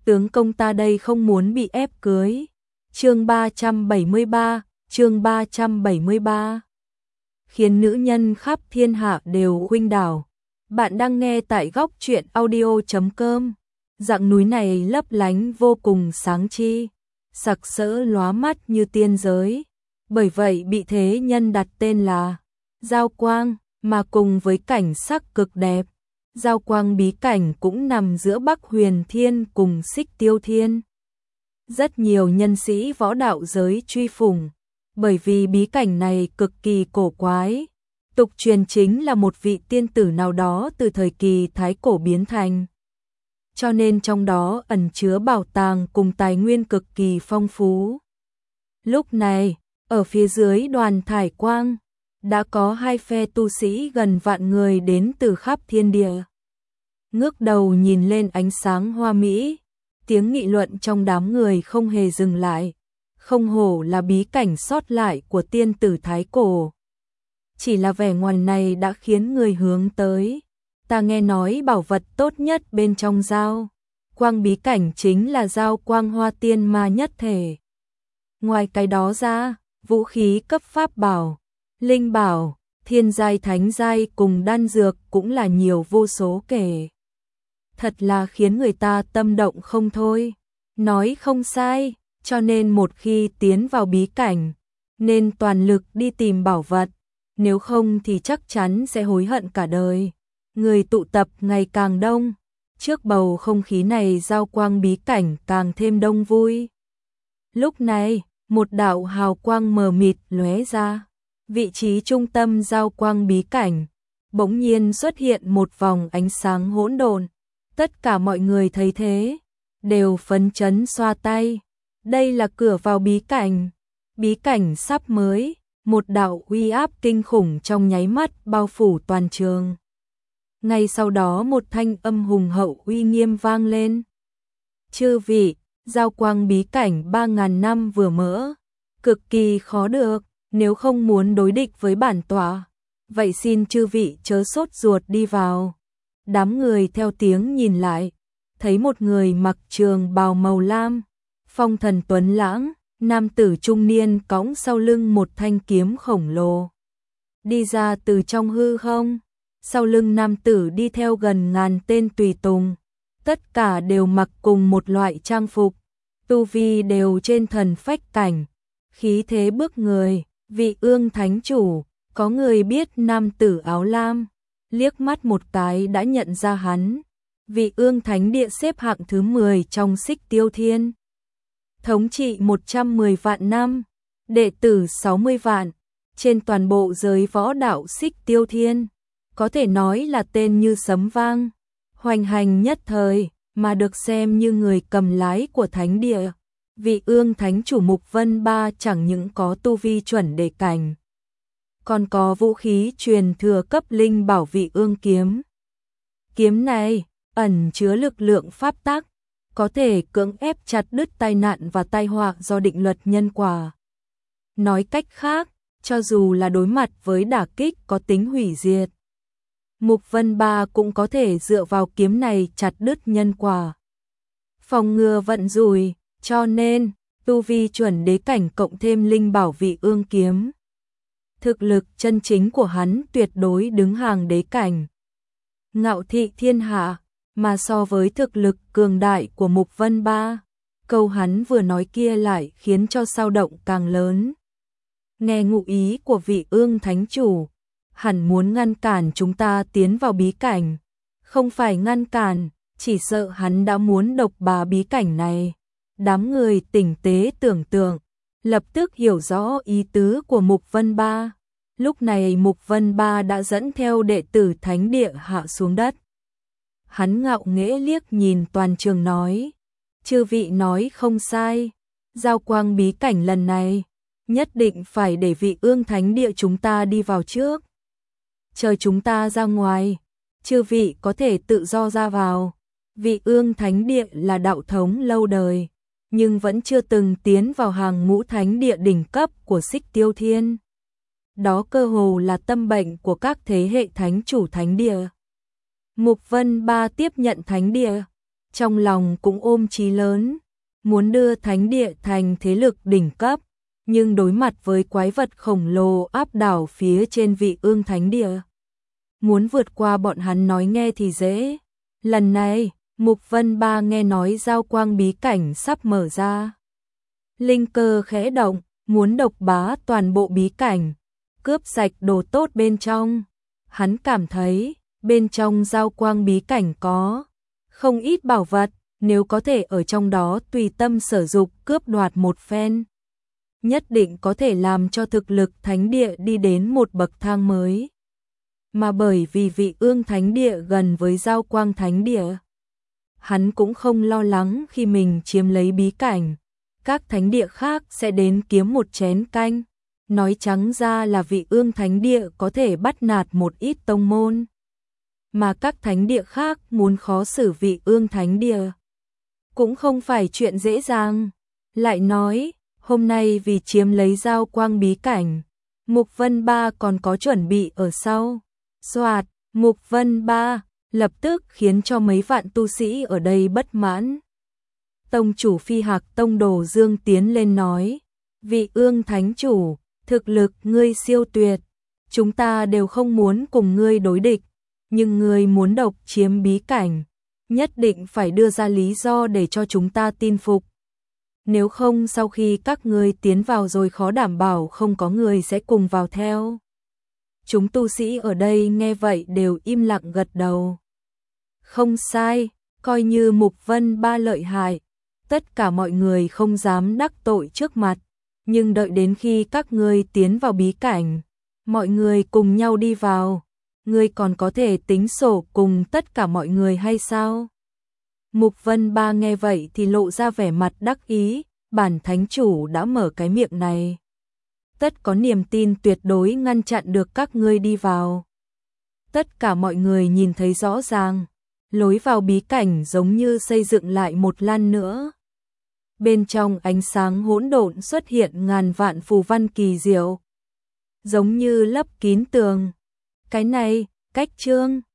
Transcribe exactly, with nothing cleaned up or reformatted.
tướng công ta đây không muốn bị ép cưới. Chương ba trăm bảy mươi ba, chương ba trăm bảy mươi ba. Khiến nữ nhân khắp thiên hạ đều khuynh đảo. Bạn đang nghe tại góc truyện audio chấm com. Dạng núi này lấp lánh vô cùng sáng chi, sặc sỡ lóa mắt như tiên giới. Bởi vậy bị thế nhân đặt tên là Giao Quang, mà cùng với cảnh sắc cực đẹp, Giao Quang bí cảnh cũng nằm giữa Bắc Huyền Thiên cùng Xích Tiêu Thiên. Rất nhiều nhân sĩ võ đạo giới truy phủng, bởi vì bí cảnh này cực kỳ cổ quái. Tục truyền chính là một vị tiên tử nào đó từ thời kỳ Thái Cổ biến thành. Cho nên trong đó ẩn chứa bảo tàng cùng tài nguyên cực kỳ phong phú. Lúc này, ở phía dưới đoàn thải quang, đã có hai phe tu sĩ gần vạn người đến từ khắp thiên địa. Ngước đầu nhìn lên ánh sáng hoa mỹ, tiếng nghị luận trong đám người không hề dừng lại. Không hổ là bí cảnh sót lại của tiên tử Thái Cổ. Chỉ là vẻ ngoài này đã khiến người hướng tới. Ta nghe nói bảo vật tốt nhất bên trong Giao Quang bí cảnh chính là Giao Quang Hoa Tiên Ma nhất thể. Ngoài cái đó ra, vũ khí cấp pháp bảo, linh bảo, thiên giai thánh giai cùng đan dược cũng là nhiều vô số kể. Thật là khiến người ta tâm động không thôi. Nói không sai, cho nên một khi tiến vào bí cảnh, nên toàn lực đi tìm bảo vật, nếu không thì chắc chắn sẽ hối hận cả đời. Người tụ tập ngày càng đông, trước bầu không khí này Giao Quang bí cảnh càng thêm đông vui. Lúc này, một đạo hào quang mờ mịt lóe ra, vị trí trung tâm Giao Quang bí cảnh, bỗng nhiên xuất hiện một vòng ánh sáng hỗn độn. Tất cả mọi người thấy thế, đều phấn chấn xoa tay. Đây là cửa vào bí cảnh. Bí cảnh sắp mới, một đạo uy áp kinh khủng trong nháy mắt bao phủ toàn trường. Ngay sau đó một thanh âm hùng hậu uy nghiêm vang lên. Chư vị, Giao Quang bí cảnh ba ngàn năm vừa mở, cực kỳ khó được, nếu không muốn đối địch với bản tọa, vậy xin chư vị chớ sốt ruột đi vào. Đám người theo tiếng nhìn lại, thấy một người mặc trường bào màu lam, phong thần tuấn lãng, nam tử trung niên cõng sau lưng một thanh kiếm khổng lồ. Đi ra từ trong hư không, sau lưng nam tử đi theo gần ngàn tên tùy tùng, tất cả đều mặc cùng một loại trang phục, tu vi đều trên thần phách cảnh, khí thế bước người, vị ương thánh chủ, có người biết nam tử áo lam, liếc mắt một cái đã nhận ra hắn, vị ương thánh địa xếp hạng thứ mười trong Xích Tiêu Thiên. Thống trị một trăm mười vạn năm, đệ tử sáu mươi vạn, trên toàn bộ giới võ đạo Xích Tiêu Thiên, có thể nói là tên như sấm vang, hoành hành nhất thời, mà được xem như người cầm lái của thánh địa. Vị ương thánh chủ Mục Vân Ba chẳng những có tu vi chuẩn đề cảnh, còn có vũ khí truyền thừa cấp linh bảo Vị ương kiếm. Kiếm này ẩn chứa lực lượng pháp tắc, có thể cưỡng ép chặt đứt tai nạn và tai họa do định luật nhân quả. Nói cách khác, cho dù là đối mặt với đả kích có tính hủy diệt, Mục Vân Ba cũng có thể dựa vào kiếm này chặt đứt nhân quả, phòng ngừa vận rủi, cho nên tu vi chuẩn đế cảnh cộng thêm linh bảo Vị ương kiếm. Thực lực chân chính của hắn tuyệt đối đứng hàng đế cảnh, ngạo thị thiên hạ. Mà so với thực lực cường đại của Mục Vân Ba, câu hắn vừa nói kia lại khiến cho dao động càng lớn. Nghe ngụ ý của vị ương thánh chủ, hẳn muốn ngăn cản chúng ta tiến vào bí cảnh. Không phải ngăn cản, chỉ sợ hắn đã muốn độc bá bí cảnh này. Đám người tỉnh tế tưởng tượng, lập tức hiểu rõ ý tứ của Mục Vân Ba. Lúc này Mục Vân Ba đã dẫn theo đệ tử thánh địa hạ xuống đất. Hắn ngạo nghễ liếc nhìn toàn trường nói, chư vị nói không sai, Giao Quang bí cảnh lần này, nhất định phải để Vị ương thánh địa chúng ta đi vào trước. Chờ chúng ta ra ngoài, chư vị có thể tự do ra vào. Vị ương thánh địa là đạo thống lâu đời, nhưng vẫn chưa từng tiến vào hàng ngũ thánh địa đỉnh cấp của Xích Tiêu Thiên. Đó cơ hồ là tâm bệnh của các thế hệ thánh chủ thánh địa. Mục Vân Ba tiếp nhận thánh địa, trong lòng cũng ôm chí lớn, muốn đưa thánh địa thành thế lực đỉnh cấp, nhưng đối mặt với quái vật khổng lồ áp đảo phía trên Vị Ương Thánh Địa. Muốn vượt qua bọn hắn nói nghe thì dễ. Lần này, Mục Vân Ba nghe nói giao quang bí cảnh sắp mở ra. Linh cơ khẽ động, muốn độc bá toàn bộ bí cảnh, cướp sạch đồ tốt bên trong. Hắn cảm thấy, bên trong giao quang bí cảnh có không ít bảo vật, nếu có thể ở trong đó tùy tâm sở dục cướp đoạt một phen, nhất định có thể làm cho thực lực thánh địa đi đến một bậc thang mới. Mà bởi vì Vị Ương Thánh Địa gần với giao quang thánh địa, hắn cũng không lo lắng khi mình chiếm lấy bí cảnh, các thánh địa khác sẽ đến kiếm một chén canh. Nói trắng ra là Vị Ương Thánh Địa có thể bắt nạt một ít tông môn, mà các thánh địa khác muốn khó xử Vị Ương Thánh Địa cũng không phải chuyện dễ dàng. Lại nói, hôm nay vì chiếm lấy giao quang bí cảnh, Mục Vân Ba còn có chuẩn bị ở sau. Soạt, Mục Vân Ba lập tức khiến cho mấy vạn tu sĩ ở đây bất mãn. Tông chủ Phi Hạc Tông Đồ Dương tiến lên nói, Vị Ương Thánh Chủ, thực lực ngươi siêu tuyệt, chúng ta đều không muốn cùng ngươi đối địch, nhưng ngươi muốn độc chiếm bí cảnh, nhất định phải đưa ra lý do để cho chúng ta tin phục. Nếu không sau khi các ngươi tiến vào rồi khó đảm bảo không có người sẽ cùng vào theo. Chúng tu sĩ ở đây nghe vậy đều im lặng gật đầu. Không sai, coi như Mục Vân Ba lợi hại, tất cả mọi người không dám đắc tội trước mặt, nhưng đợi đến khi các ngươi tiến vào bí cảnh, mọi người cùng nhau đi vào, ngươi còn có thể tính sổ cùng tất cả mọi người hay sao? Mục Vân Ba nghe vậy thì lộ ra vẻ mặt đắc ý, bản thánh chủ đã mở cái miệng này, tất có niềm tin tuyệt đối ngăn chặn được các ngươi đi vào. Tất cả mọi người nhìn thấy rõ ràng, lối vào bí cảnh giống như xây dựng lại một lần nữa. Bên trong ánh sáng hỗn độn xuất hiện ngàn vạn phù văn kỳ diệu, giống như lấp kín tường. Cái này, cách chương